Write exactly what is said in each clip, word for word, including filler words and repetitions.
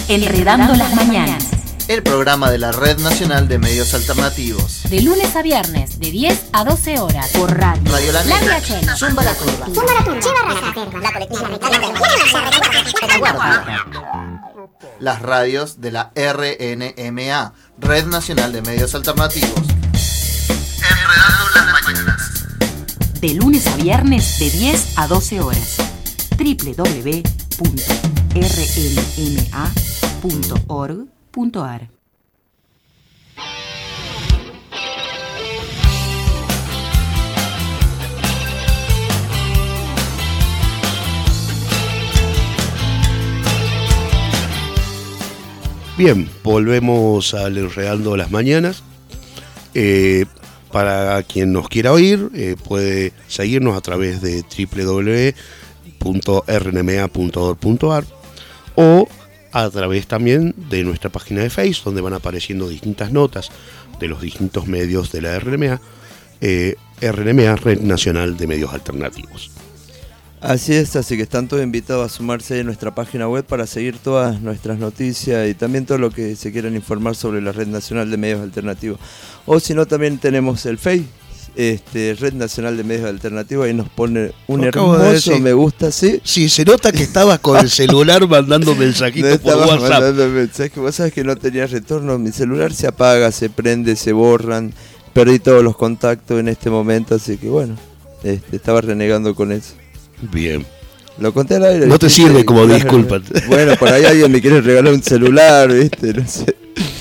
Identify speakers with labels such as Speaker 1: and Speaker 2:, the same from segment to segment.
Speaker 1: Enredando las Mañanas.
Speaker 2: El programa de la Red Nacional de Medios Alternativos.
Speaker 1: De lunes a viernes, de diez a doce horas. Por radio.
Speaker 2: Radio La
Speaker 1: La
Speaker 2: Negra.
Speaker 1: Viachena.
Speaker 2: Zumba la Turba.
Speaker 3: Zumba la Turba. Chiva Raza. La colectiva.
Speaker 2: Las radios de la R N M A, Red Nacional de Medios Alternativos. Enredando las Mañanas.
Speaker 1: De lunes a viernes, de diez a doce horas. doble u doble u doble u punto r n m a punto org punto a r.
Speaker 4: Bien, volvemos al Enredando las Mañanas. Eh, para quien nos quiera oír, eh, puede seguirnos a través de doble u doble u doble u punto r n m a punto org punto a r o a través también de nuestra página de Facebook, donde van apareciendo distintas notas de los distintos medios de la R N M A, eh, R N M A, Red Nacional de Medios Alternativos.
Speaker 5: Así es, así que están todos invitados a sumarse a nuestra página web para seguir todas nuestras noticias y también todo lo que se quieran informar sobre la Red Nacional de Medios Alternativos. O si no, también tenemos el Facebook, este, Red Nacional de Medios Alternativos, ahí nos pone un hermoso me gusta, ¿sí?
Speaker 4: Sí, se nota que estabas con el celular mandando mensajitos
Speaker 5: no
Speaker 4: por WhatsApp.
Speaker 5: Mandando mensajes, vos sabés que no tenía retorno, mi celular se apaga, se prende, se borran, perdí todos los contactos en este momento, así que bueno, este, estaba renegando con eso.
Speaker 4: Bien.
Speaker 5: Lo conté al aire.
Speaker 4: No te
Speaker 5: ¿viste?
Speaker 4: sirve como
Speaker 5: Claro,
Speaker 4: disculpa.
Speaker 5: Bueno, por ahí alguien me quiere regalar un celular, ¿viste? No sé.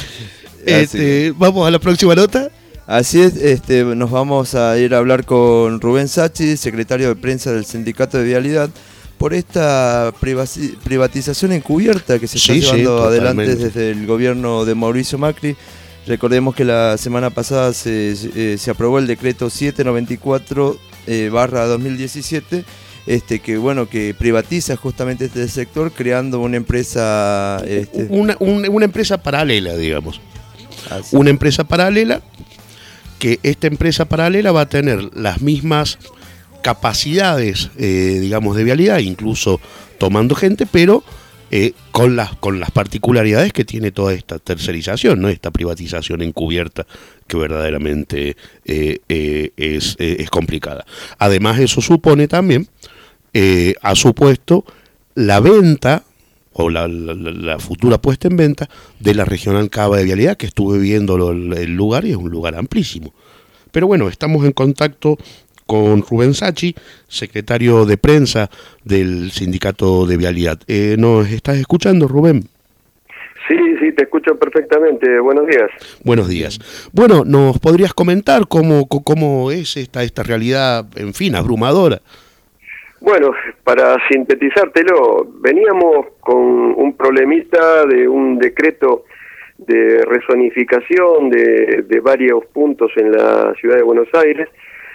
Speaker 4: Este, vamos a la próxima nota.
Speaker 5: Así es, este, nos vamos a ir a hablar con Rubén Sacchi, secretario de prensa del Sindicato de Vialidad, por esta privaci- privatización encubierta que se está
Speaker 4: Sí,
Speaker 5: llevando
Speaker 4: sí,
Speaker 5: adelante
Speaker 4: totalmente.
Speaker 5: desde el gobierno de Mauricio Macri. Recordemos que la semana pasada se, eh, se aprobó el decreto setecientos noventa y cuatro eh, barra dos mil diecisiete, este, que bueno, que privatiza justamente este sector creando una empresa este,
Speaker 4: Una, un- una empresa paralela, digamos.
Speaker 5: así.
Speaker 4: Una empresa paralela, que esta empresa paralela va a tener las mismas capacidades, eh, digamos, de vialidad, incluso tomando gente, pero eh, con, las, con las particularidades que tiene toda esta tercerización, ¿no? Esta privatización encubierta que verdaderamente eh, eh, es, eh, es complicada. Además, eso supone también, eh, ha supuesto la venta o la, la, la futura puesta en venta de la Regional Cava de Vialidad, que estuve viendo lo, el lugar y es un lugar amplísimo. Pero bueno, estamos en contacto con Rubén Sacchi, secretario de prensa del Sindicato de Vialidad. Eh, ¿Nos estás escuchando, Rubén?
Speaker 6: Sí, sí, te escucho perfectamente. Buenos días.
Speaker 4: Buenos días. Bueno, ¿nos podrías comentar cómo, cómo es esta, esta realidad, en fin, abrumadora?
Speaker 6: Bueno, para sintetizártelo, veníamos con un problemita de un decreto de rezonificación de, de varios puntos en la ciudad de Buenos Aires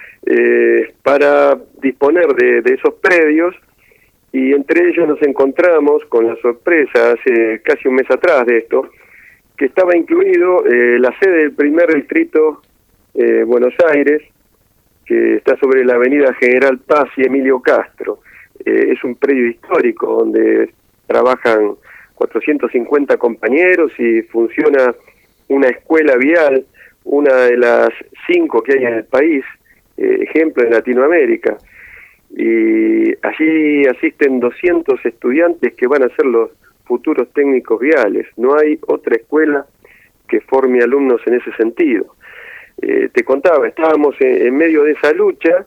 Speaker 6: eh, para disponer de, de esos predios, y entre ellos nos encontramos con la sorpresa hace casi un mes atrás de esto, que estaba incluido eh, la sede del primer distrito eh, Buenos Aires, que está sobre la avenida General Paz y Emilio Castro. Eh, es un predio histórico donde trabajan cuatrocientos cincuenta compañeros y funciona una escuela vial, una de las cinco que hay en el país, eh, ejemplo en Latinoamérica. Y allí asisten doscientos estudiantes que van a ser los futuros técnicos viales. No hay otra escuela que forme alumnos en ese sentido. Eh, te contaba, estábamos en, en medio de esa lucha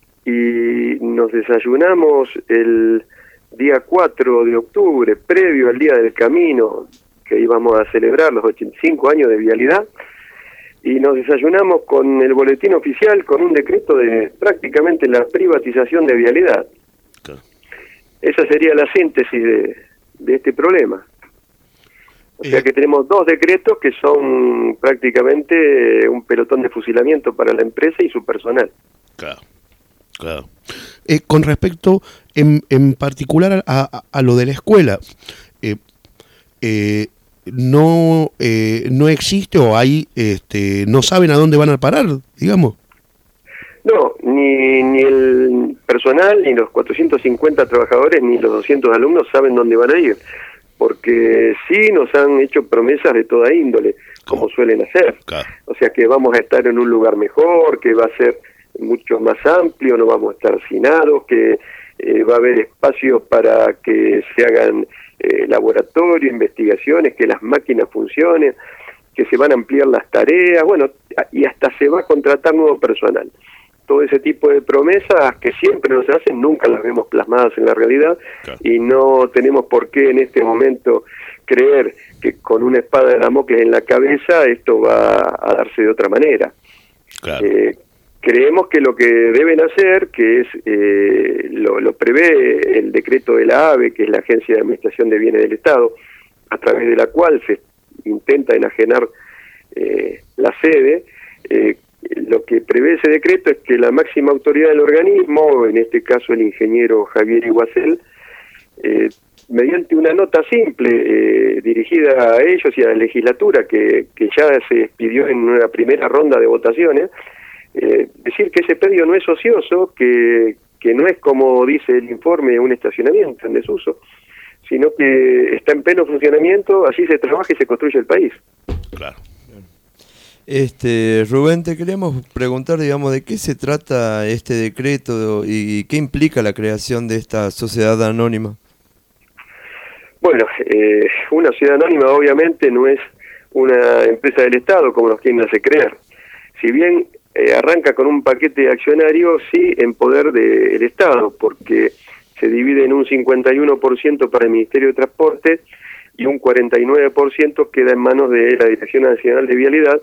Speaker 6: y nos desayunamos el día cuatro de octubre, previo al Día del Camino, que íbamos a celebrar los ochenta y cinco años de vialidad, y nos desayunamos con el boletín oficial, con un decreto de prácticamente la privatización de vialidad.
Speaker 4: Claro.
Speaker 6: Esa sería la síntesis de, de este problema. O sea
Speaker 4: Eh,
Speaker 6: que tenemos dos decretos que son prácticamente un pelotón de fusilamiento para la empresa y su personal.
Speaker 4: Claro, claro. Eh, con respecto en, en particular a, a, a lo de la escuela, eh, eh, no eh, no existe o hay, este, no saben a dónde van a parar, digamos.
Speaker 6: No, ni, ni el personal, ni los cuatrocientos cincuenta trabajadores, ni los doscientos alumnos saben dónde van a ir. porque sí nos han hecho promesas de toda índole, como
Speaker 4: ¿Cómo?
Speaker 6: suelen hacer.
Speaker 4: Claro.
Speaker 6: O sea que vamos a estar en un lugar mejor, que va a ser mucho más amplio, no vamos a estar hacinados, que eh, va a haber espacios para que se hagan eh, laboratorios, investigaciones, que las máquinas funcionen, que se van a ampliar las tareas, bueno, y hasta se va a contratar nuevo personal. Todo ese tipo de promesas que siempre nos hacen, nunca las vemos plasmadas en la realidad,
Speaker 4: Claro.
Speaker 6: y no tenemos por qué en este momento creer que con una espada de Damocles en la cabeza esto va a darse de otra manera.
Speaker 4: Claro.
Speaker 6: Eh, creemos que lo que deben hacer, que es eh, lo, lo prevé el decreto de la AVE, que es la Agencia de Administración de Bienes del Estado, a través de la cual se intenta enajenar eh, la sede, eh, lo que prevé ese decreto es que la máxima autoridad del organismo, en este caso el ingeniero Javier Iguacel, eh, mediante una nota simple eh, dirigida a ellos y a la legislatura, que, que ya se expidió en una primera ronda de votaciones, eh, decir que ese predio no es ocioso, que, que no es como dice el informe un estacionamiento en desuso, sino que está en pleno funcionamiento, así se trabaja y se construye el país.
Speaker 4: Claro.
Speaker 5: Este, Rubén, te queremos preguntar, digamos, de qué se trata este decreto y qué implica la creación de esta sociedad anónima.
Speaker 6: Bueno, eh, una sociedad anónima obviamente no es una empresa del Estado, como nos quieren hacer creer. Si bien eh, arranca con un paquete de accionarios, sí en poder del Estado, porque se divide en un cincuenta y uno por ciento para el Ministerio de Transporte y un cuarenta y nueve por ciento queda en manos de la Dirección Nacional de Vialidad,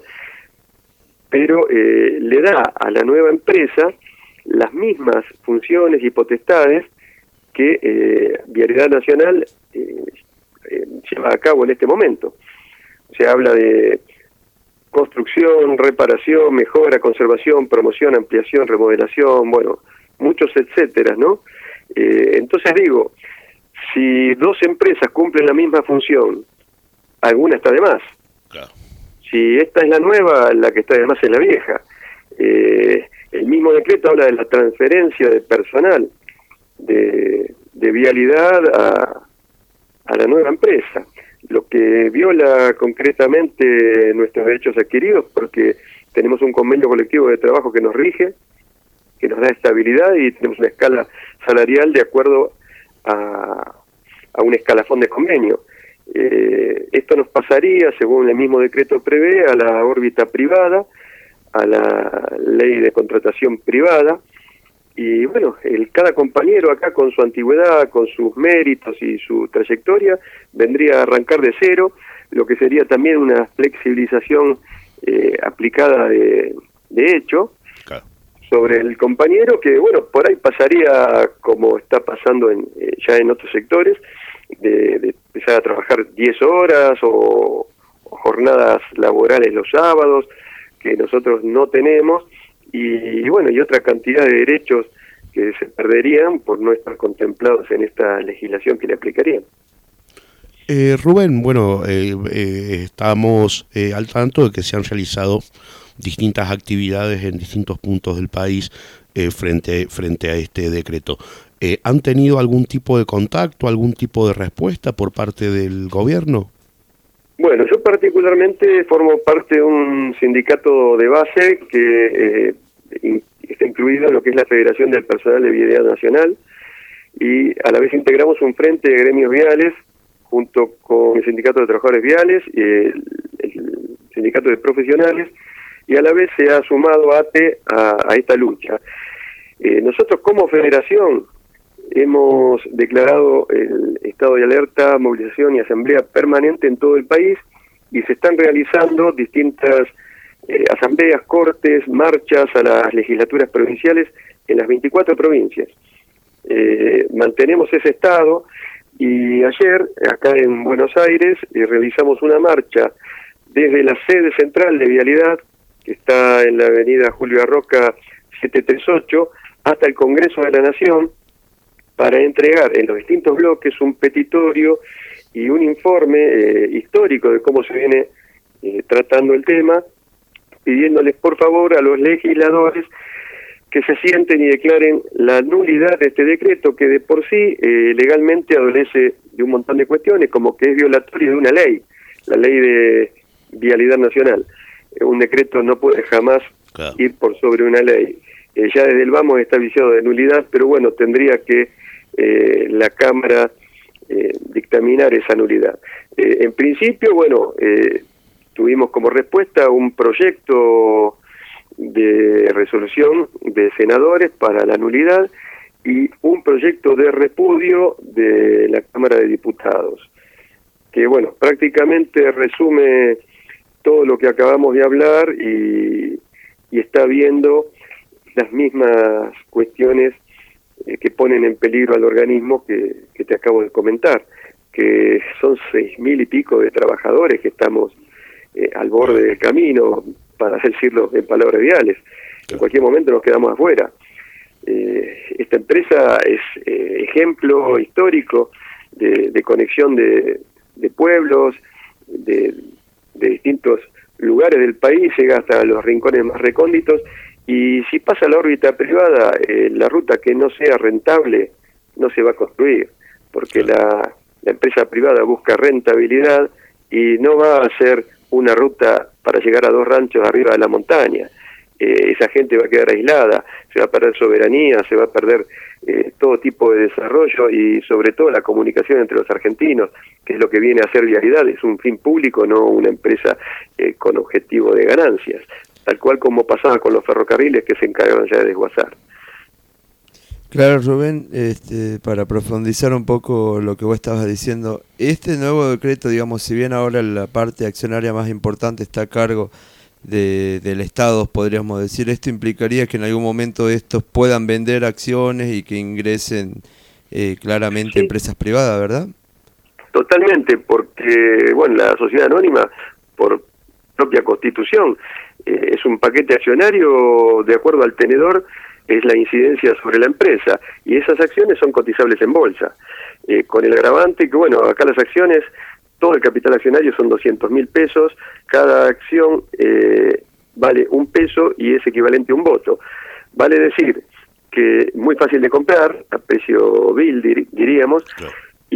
Speaker 6: pero eh, le da a la nueva empresa las mismas funciones y potestades que eh, Vialidad Nacional eh, eh, lleva a cabo en este momento. Se habla de construcción, reparación, mejora, conservación, promoción, ampliación, remodelación, bueno, muchos etcétera, ¿no? Eh, entonces digo, si dos empresas cumplen la misma función, alguna está de más.
Speaker 4: Claro.
Speaker 6: Si esta es la nueva, la que está de más es la vieja. Eh, el mismo decreto habla de la transferencia de personal de, de vialidad a, a la nueva empresa, lo que viola concretamente nuestros derechos adquiridos, porque tenemos un convenio colectivo de trabajo que nos rige, que nos da estabilidad, y tenemos una escala salarial de acuerdo a, a un escalafón de convenio. Eh, esto nos pasaría, según el mismo decreto prevé, a la órbita privada, a la ley de contratación privada, y bueno, el, cada compañero acá con su antigüedad, con sus méritos y su trayectoria, vendría a arrancar de cero, lo que sería también una flexibilización eh, aplicada de, de hecho,
Speaker 4: Claro.
Speaker 6: sobre el compañero, que bueno, por ahí pasaría como está pasando en, eh, ya en otros sectores, de, de empezar a trabajar diez horas o, o jornadas laborales los sábados, que nosotros no tenemos, y, y bueno, y otra cantidad de derechos que se perderían por no estar contemplados en esta legislación que le aplicarían.
Speaker 4: Eh, Rubén, bueno, eh, eh, estamos eh, al tanto de que se han realizado distintas actividades en distintos puntos del país eh, frente, frente a este decreto. Eh, ¿Han tenido algún tipo de contacto, algún tipo de respuesta por parte del gobierno?
Speaker 6: Bueno, yo particularmente formo parte de un sindicato de base que eh, in, está incluido en lo que es la Federación del Personal de Vialidad Nacional, y a la vez integramos un frente de gremios viales junto con el Sindicato de Trabajadores Viales y el, el Sindicato de Profesionales, y a la vez se ha sumado A T E a, a esta lucha. Eh, nosotros como federación hemos declarado el estado de alerta, movilización y asamblea permanente en todo el país, y se están realizando distintas eh, asambleas, cortes, marchas a las legislaturas provinciales en las veinticuatro provincias. Eh, mantenemos ese estado, y ayer acá en Buenos Aires eh, realizamos una marcha desde la sede central de Vialidad, que está en la avenida Julio Arroca setecientos treinta y ocho, hasta el Congreso de la Nación, para entregar en los distintos bloques un petitorio y un informe eh, histórico de cómo se viene eh, tratando el tema, pidiéndoles por favor a los legisladores que se sienten y declaren la nulidad de este decreto que de por sí eh, legalmente adolece de un montón de cuestiones, como que es violatorio de una ley, la ley de vialidad nacional. Eh, un decreto no puede jamás claro. ir por sobre una ley. Eh, ya desde el vamos está viciado de nulidad, pero bueno, tendría que eh, la Cámara eh, dictaminar esa nulidad. Eh, en principio, bueno, eh, tuvimos como respuesta un proyecto de resolución de senadores para la nulidad y un proyecto de repudio de la Cámara de Diputados, que bueno, prácticamente resume todo lo que acabamos de hablar y, y está viendo las mismas cuestiones eh, que ponen en peligro al organismo que, que te acabo de comentar, que son seis mil y pico de trabajadores que estamos eh, al borde del camino, para decirlo en palabras ideales. En cualquier momento nos quedamos afuera. Eh, esta empresa es eh, ejemplo histórico de, de conexión de, de pueblos, de, de distintos lugares del país, llega hasta los rincones más recónditos, y si pasa a la órbita privada, eh, la ruta que no sea rentable no se va a construir, porque la, la empresa privada busca rentabilidad y no va a ser una ruta para llegar a dos ranchos arriba de la montaña. Eh, esa gente va a quedar aislada, se va a perder soberanía, se va a perder eh, todo tipo de desarrollo y sobre todo la comunicación entre los argentinos, que es lo que viene a ser vialidad, es un fin público, no una empresa eh, con objetivo de ganancias, tal cual como pasaba con los ferrocarriles que se encargaban ya de desguazar.
Speaker 5: Claro, Rubén, este, para profundizar un poco lo que vos estabas diciendo, este nuevo decreto, digamos, si bien ahora la parte accionaria más importante está a cargo de, del Estado, podríamos decir, esto implicaría que en algún momento estos puedan vender acciones y que ingresen eh, claramente sí. empresas privadas, ¿verdad? Totalmente, porque, bueno, la sociedad anónima, por propia constitución, eh, es un paquete accionario de acuerdo al tenedor, es la incidencia sobre la empresa, y esas acciones son cotizables en bolsa, eh, con el agravante que, bueno, acá las acciones, todo el capital accionario son doscientos mil pesos, cada acción eh, vale un peso y es equivalente a un voto. Vale decir que muy fácil de comprar, a precio vil, dir, diríamos, claro.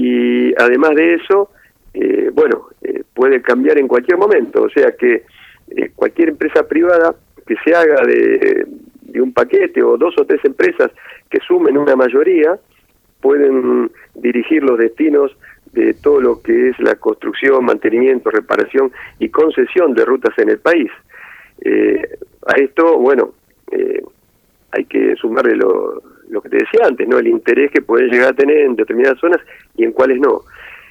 Speaker 5: Y además de eso, eh, bueno, eh, puede cambiar en cualquier momento, o sea que eh, cualquier empresa privada que se haga de... de un paquete o dos o tres empresas que sumen una mayoría pueden dirigir los destinos de todo lo que es la construcción, mantenimiento, reparación y concesión de rutas en el país. Eh, a esto, bueno, eh, hay que sumarle lo, lo que te decía antes, ¿no? El interés que pueden llegar a tener en determinadas zonas y en cuáles no.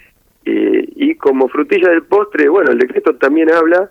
Speaker 5: Eh, y como frutilla del postre, bueno, el decreto también habla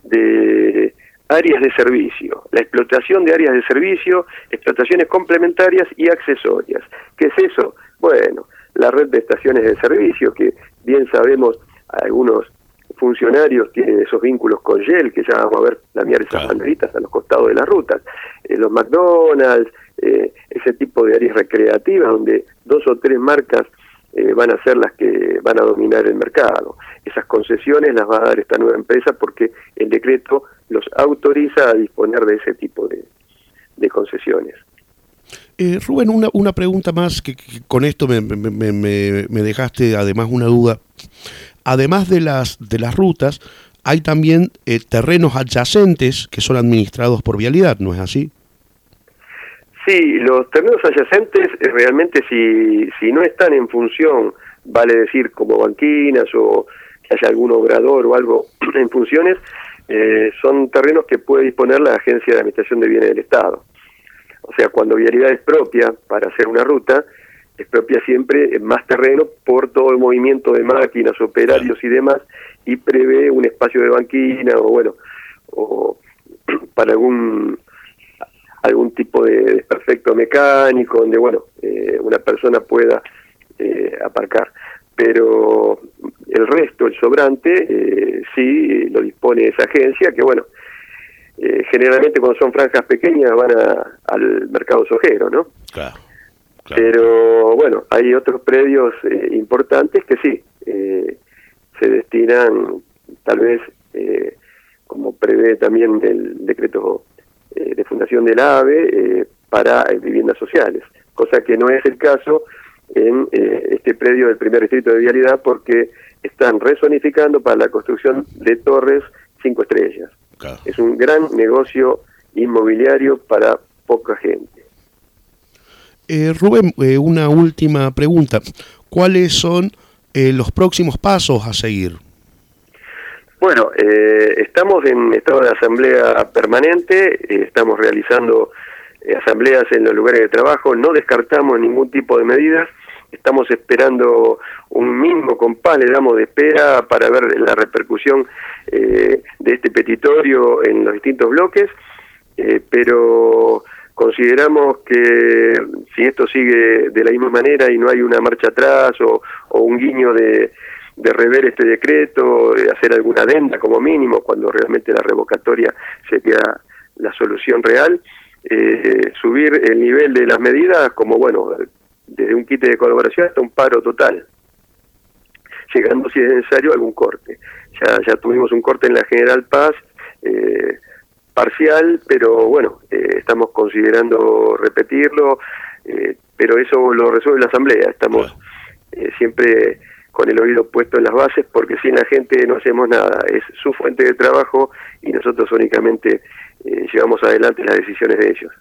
Speaker 5: de áreas de servicio, la explotación de áreas de servicio, explotaciones complementarias y accesorias. ¿Qué es eso? Bueno, la red de estaciones de servicio, que bien sabemos algunos funcionarios tienen esos vínculos con Shell, que ya vamos a ver lamear esas claro. banderitas a los costados de las rutas, eh, los McDonald's, eh, ese tipo de áreas recreativas donde dos o tres marcas eh, van a ser las que van a dominar el mercado. Esas concesiones las va a dar esta nueva empresa porque el decreto los autoriza a disponer de ese tipo de, de concesiones.
Speaker 4: Eh, Rubén, una, una pregunta más, que, que con esto me, me, me, me dejaste además una duda. Además de las, de las rutas, hay también eh, terrenos adyacentes que son administrados por Vialidad, ¿no es así?
Speaker 6: Sí, los terrenos adyacentes eh, realmente si, si no están en función, vale decir como banquinas o que haya algún obrador o algo en funciones, eh, son terrenos que puede disponer la Agencia de Administración de Bienes del Estado. O sea, cuando Vialidad es propia para hacer una ruta, es propia siempre más terreno por todo el movimiento de máquinas, operarios y demás, y prevé un espacio de banquina o bueno, o para algún algún tipo de desperfecto mecánico donde bueno eh, una persona pueda eh, aparcar. Pero el resto, el sobrante, eh, sí lo dispone esa agencia, que bueno, eh, generalmente cuando son franjas pequeñas van a, al mercado sojero, ¿no? Claro, claro. Pero bueno, hay otros predios eh, importantes que sí, eh, se destinan tal vez, eh, como prevé también el decreto eh, de fundación del AVE, eh, para eh, viviendas sociales, cosa que no es el caso en eh, este predio del primer distrito de Vialidad, porque están rezonificando para la construcción de torres cinco estrellas.
Speaker 4: Claro.
Speaker 6: Es un gran negocio inmobiliario para poca gente.
Speaker 4: Eh, Rubén, eh, una última pregunta. ¿Cuáles son eh, los próximos pasos a seguir?
Speaker 6: Bueno, eh, estamos en estado de asamblea permanente, eh, estamos realizando eh, asambleas en los lugares de trabajo, no descartamos ningún tipo de medidas, estamos esperando un mínimo compás, le damos de espera para ver la repercusión eh, de este petitorio en los distintos bloques, eh, pero consideramos que si esto sigue de la misma manera y no hay una marcha atrás o, o un guiño de, de rever este decreto, de hacer alguna adenda como mínimo, cuando realmente la revocatoria sería la solución real, eh, subir el nivel de las medidas como, bueno, desde un quite de colaboración hasta un paro total, llegando si es necesario algún corte. Ya, ya tuvimos un corte en la General Paz, eh, parcial, pero bueno, eh, estamos considerando repetirlo, eh, pero eso lo resuelve la Asamblea. Estamos eh, siempre con el oído puesto en las bases, porque sin la gente no hacemos nada, es su fuente de trabajo y nosotros únicamente eh, llevamos adelante las decisiones de ellos.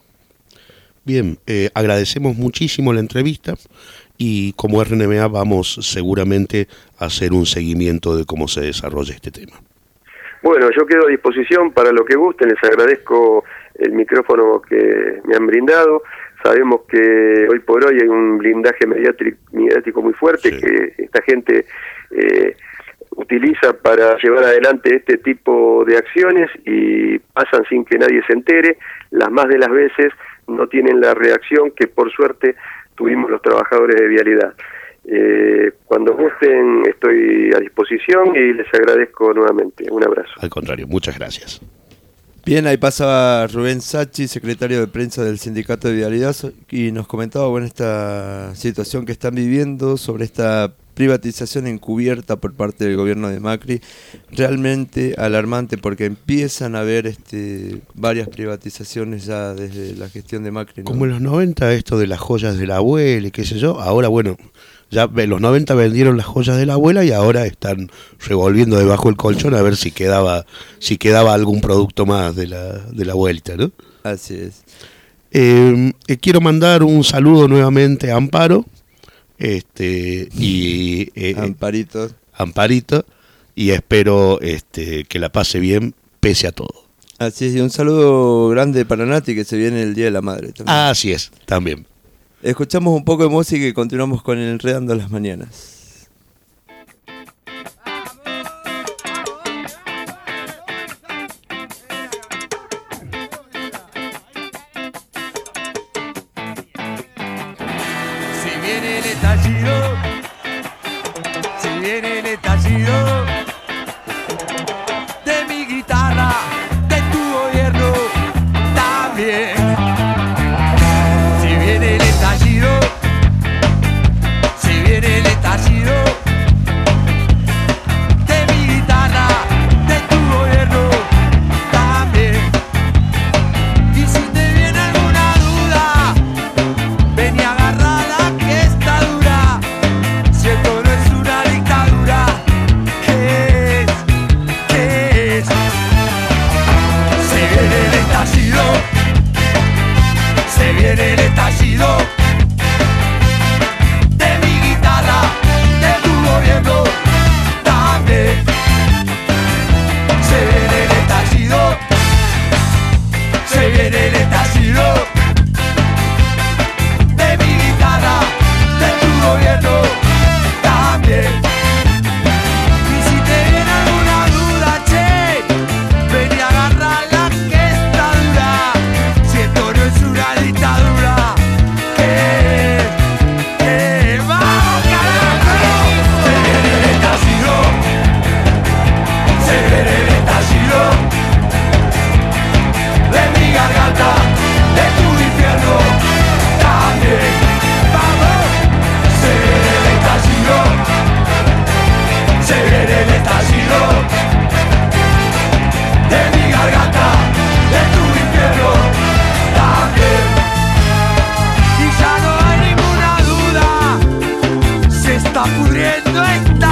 Speaker 4: Bien, eh, agradecemos muchísimo la entrevista y como R N M A vamos seguramente a hacer un seguimiento de cómo se desarrolla este tema.
Speaker 6: Bueno, yo quedo a disposición para lo que gusten, les agradezco el micrófono que me han brindado. Sabemos que hoy por hoy hay un blindaje mediático, mediático muy fuerte, sí, que esta gente eh, utiliza para llevar adelante este tipo de acciones y pasan sin que nadie se entere. Las más de las veces no tienen la reacción que por suerte tuvimos los trabajadores de Vialidad. Eh, cuando gusten estoy a disposición y les agradezco nuevamente. Un abrazo.
Speaker 4: Al contrario, muchas gracias.
Speaker 5: Bien, ahí pasaba Rubén Sacchi, secretario de prensa del Sindicato de Vialidad, y nos comentaba, bueno, esta situación que están viviendo sobre esta privatización encubierta por parte del gobierno de Macri, realmente alarmante, porque empiezan a haber este, varias privatizaciones ya desde la gestión de Macri, ¿no?
Speaker 4: Como en los noventa, esto de las joyas de la abuela y qué sé yo, ahora bueno, ya en los noventa vendieron las joyas de la abuela y ahora están revolviendo debajo del colchón a ver si quedaba si quedaba algún producto más de la, de la vuelta, ¿no?
Speaker 5: Así es.
Speaker 4: Eh, eh, quiero mandar un saludo nuevamente a Amparo, este y eh,
Speaker 5: Amparito.
Speaker 4: Amparito, y espero este que la pase bien pese a todo.
Speaker 5: Así es, y un saludo grande para Nati, que se viene el Día de la Madre también.
Speaker 4: Ah, así es, también.
Speaker 5: Escuchamos un poco de música y continuamos con el Enredando las Mañanas.
Speaker 7: Si viene el estallido, si viene el estallido de mi guitarra, de tu gobierno también. Si viene el estallido, si viene el estallido de mi guitarra, de tu gobierno también. Y si te viene alguna duda, ven y agarrala que está dura. no está